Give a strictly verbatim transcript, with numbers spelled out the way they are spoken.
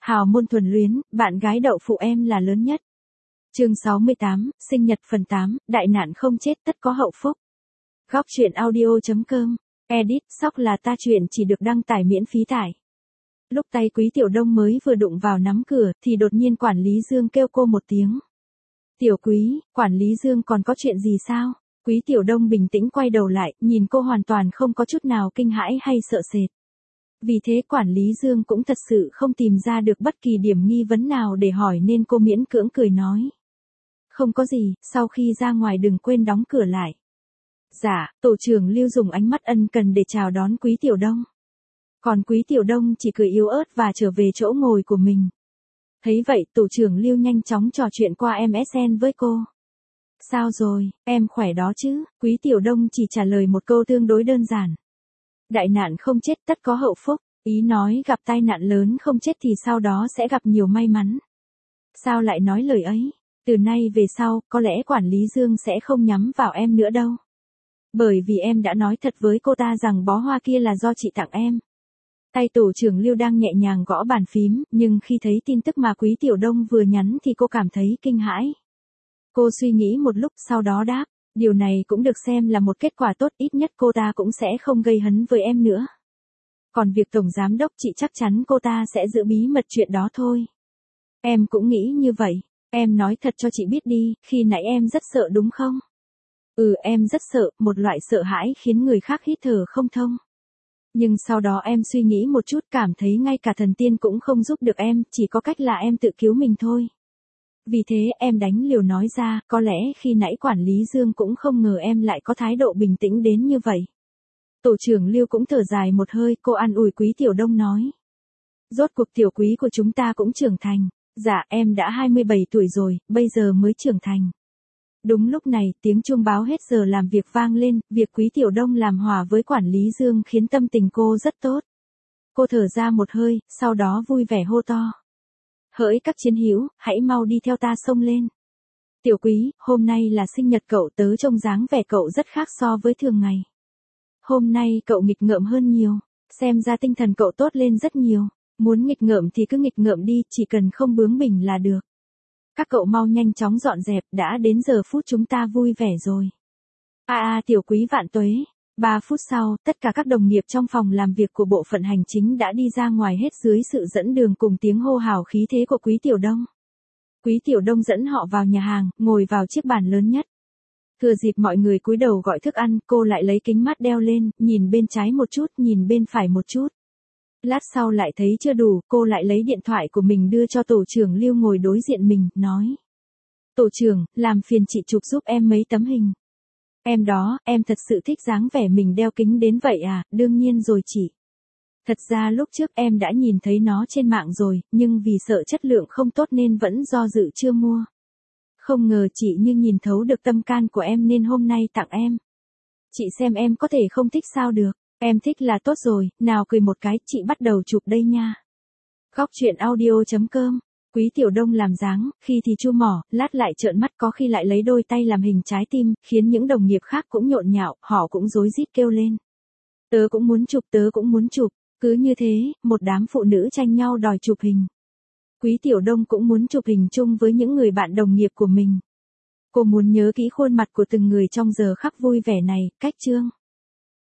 Hào môn thuần luyến, bạn gái đậu phụ em là lớn nhất. Chương sáu mươi tám, sinh nhật phần tám, đại nạn không chết tất có hậu phúc. Góc truyện audio.com. Edit, sóc là ta chuyện chỉ được đăng tải miễn phí tải. Lúc tay Quý Tiểu Đông mới vừa đụng vào nắm cửa thì đột nhiên quản lý Dương kêu cô một tiếng. Tiểu Quý, quản lý Dương còn có chuyện gì sao? Quý Tiểu Đông bình tĩnh quay đầu lại, nhìn cô hoàn toàn không có chút nào kinh hãi hay sợ sệt. Vì thế quản lý Dương cũng thật sự không tìm ra được bất kỳ điểm nghi vấn nào để hỏi nên cô miễn cưỡng cười nói. Không có gì, sau khi ra ngoài đừng quên đóng cửa lại. Dạ, tổ trưởng Lưu dùng ánh mắt ân cần để chào đón Quý Tiểu Đông. Còn Quý Tiểu Đông chỉ cười yếu ớt và trở về chỗ ngồi của mình. Thấy vậy, tổ trưởng Lưu nhanh chóng trò chuyện qua em ét en với cô. Sao rồi, em khỏe đó chứ? Quý Tiểu Đông chỉ trả lời một câu tương đối đơn giản. Đại nạn không chết tất có hậu phúc, ý nói gặp tai nạn lớn không chết thì sau đó sẽ gặp nhiều may mắn. Sao lại nói lời ấy? Từ nay về sau, có lẽ quản lý Dương sẽ không nhắm vào em nữa đâu. Bởi vì em đã nói thật với cô ta rằng bó hoa kia là do chị tặng em. Tay tổ trưởng Lưu đang nhẹ nhàng gõ bàn phím, nhưng khi thấy tin tức mà Quý Tiểu Đông vừa nhắn thì cô cảm thấy kinh hãi. Cô suy nghĩ một lúc sau đó đáp, điều này cũng được xem là một kết quả tốt, ít nhất cô ta cũng sẽ không gây hấn với em nữa. Còn việc tổng giám đốc chị chắc chắn cô ta sẽ giữ bí mật chuyện đó thôi. Em cũng nghĩ như vậy, em nói thật cho chị biết đi, khi nãy em rất sợ đúng không? Ừ, em rất sợ, một loại sợ hãi khiến người khác hít thở không thông. Nhưng sau đó em suy nghĩ một chút cảm thấy ngay cả thần tiên cũng không giúp được em, chỉ có cách là em tự cứu mình thôi. Vì thế em đánh liều nói ra, có lẽ khi nãy quản lý Dương cũng không ngờ em lại có thái độ bình tĩnh đến như vậy. Tổ trưởng Lưu cũng thở dài một hơi, cô an ủi Quý Tiểu Đông nói. Rốt cuộc Tiểu Quý của chúng ta cũng trưởng thành. Dạ, em đã hai mươi bảy tuổi rồi, bây giờ mới trưởng thành. Đúng lúc này, tiếng chuông báo hết giờ làm việc vang lên, việc Quý Tiểu Đông làm hòa với quản lý Dương khiến tâm tình cô rất tốt. Cô thở ra một hơi, sau đó vui vẻ hô to. Hỡi các chiến hữu, hãy mau đi theo ta xông lên. Tiểu Quý, hôm nay là sinh nhật cậu, tớ trông dáng vẻ cậu rất khác so với thường ngày. Hôm nay cậu nghịch ngợm hơn nhiều, xem ra tinh thần cậu tốt lên rất nhiều. Muốn nghịch ngợm thì cứ nghịch ngợm đi, chỉ cần không bướng bỉnh là được. Các cậu mau nhanh chóng dọn dẹp, đã đến giờ phút chúng ta vui vẻ rồi. A a Tiểu Quý vạn tuế. Ba phút sau, tất cả các đồng nghiệp trong phòng làm việc của bộ phận hành chính đã đi ra ngoài hết dưới sự dẫn đường cùng tiếng hô hào khí thế của Quý Tiểu Đông. Quý Tiểu Đông dẫn họ vào nhà hàng, ngồi vào chiếc bàn lớn nhất. Thừa dịp mọi người cúi đầu gọi thức ăn, cô lại lấy kính mát đeo lên, nhìn bên trái một chút, nhìn bên phải một chút. Lát sau lại thấy chưa đủ, cô lại lấy điện thoại của mình đưa cho tổ trưởng Lưu ngồi đối diện mình, nói. Tổ trưởng, làm phiền chị chụp giúp em mấy tấm hình. Em đó, em thật sự thích dáng vẻ mình đeo kính đến vậy à? Đương nhiên rồi chị. Thật ra lúc trước em đã nhìn thấy nó trên mạng rồi, nhưng vì sợ chất lượng không tốt nên vẫn do dự chưa mua. Không ngờ chị như nhìn thấu được tâm can của em nên hôm nay tặng em. Chị xem em có thể không thích sao được. Em thích là tốt rồi, nào cười một cái, chị bắt đầu chụp đây nha. Góc truyện audio.com. Quý Tiểu Đông làm dáng, khi thì chu mỏ, lát lại trợn mắt, có khi lại lấy đôi tay làm hình trái tim, khiến những đồng nghiệp khác cũng nhộn nhạo, họ cũng rối rít kêu lên. Tớ cũng muốn chụp, tớ cũng muốn chụp. Cứ như thế, một đám phụ nữ tranh nhau đòi chụp hình. Quý Tiểu Đông cũng muốn chụp hình chung với những người bạn đồng nghiệp của mình. Cô muốn nhớ kỹ khuôn mặt của từng người trong giờ khắc vui vẻ này, cách chương.